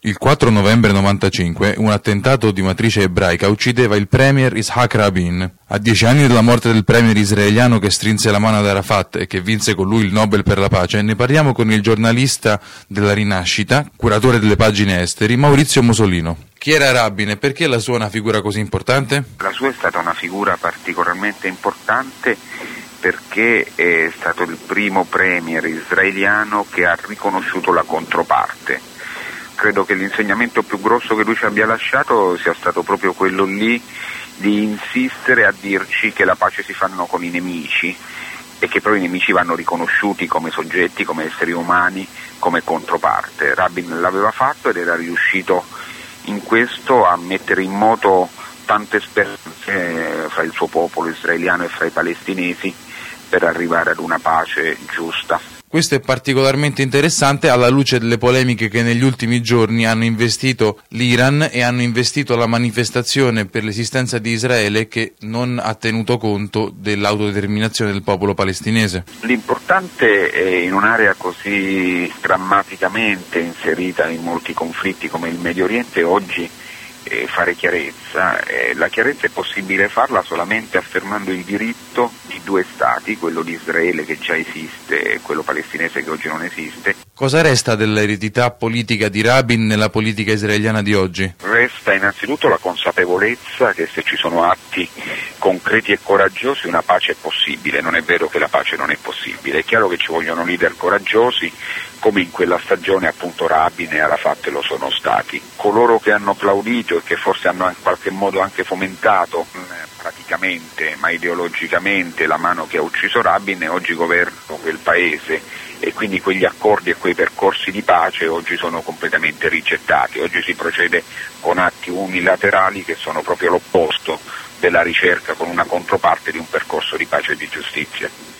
Il 4 novembre 95 un attentato di matrice ebraica uccideva il premier Yitzhak Rabin. A 10 anni dalla morte del premier israeliano che strinse la mano ad Arafat e che vinse con lui il Nobel per la pace, ne parliamo con il giornalista della Rinascita, curatore delle pagine esteri, Maurizio Musolino. Chi era Rabin e perché la sua è una figura così importante? La sua è stata una figura particolarmente importante perché è stato il primo premier israeliano che ha riconosciuto la controparte. Credo che l'insegnamento più grosso che lui ci abbia lasciato sia stato proprio quello lì di insistere a dirci che la pace si fanno con i nemici e che però i nemici vanno riconosciuti come soggetti, come esseri umani, come controparte. Rabin l'aveva fatto ed era riuscito in questo a mettere in moto tante speranze fra il suo popolo israeliano e fra i palestinesi per arrivare ad una pace giusta. Questo è particolarmente interessante alla luce delle polemiche che negli ultimi giorni hanno investito l'Iran e hanno investito la manifestazione per l'esistenza di Israele che non ha tenuto conto dell'autodeterminazione del popolo palestinese. L'importante è in un'area così drammaticamente inserita in molti conflitti come il Medio Oriente oggi fare chiarezza. La chiarezza è possibile farla solamente affermando il diritto di due stati, quello di Israele che già esiste e quello palestinese che oggi non esiste. Cosa resta dell'eredità politica di Rabin nella politica israeliana di oggi? Resta innanzitutto la consapevolezza che se ci sono atti concreti e coraggiosi una pace è possibile. Non è vero che la pace non è possibile, è chiaro che ci vogliono leader coraggiosi come in quella stagione appunto Rabin e Arafat lo sono stati. Coloro che hanno applaudito e che forse hanno in qualche modo anche fomentato praticamente ma ideologicamente la mano che ha ucciso Rabin e oggi governano quel paese e quindi quegli accordi e quei percorsi di pace oggi sono completamente rigettati. Oggi si procede con atti unilaterali che sono proprio l'opposto della ricerca con una controparte di un percorso di pace e di giustizia.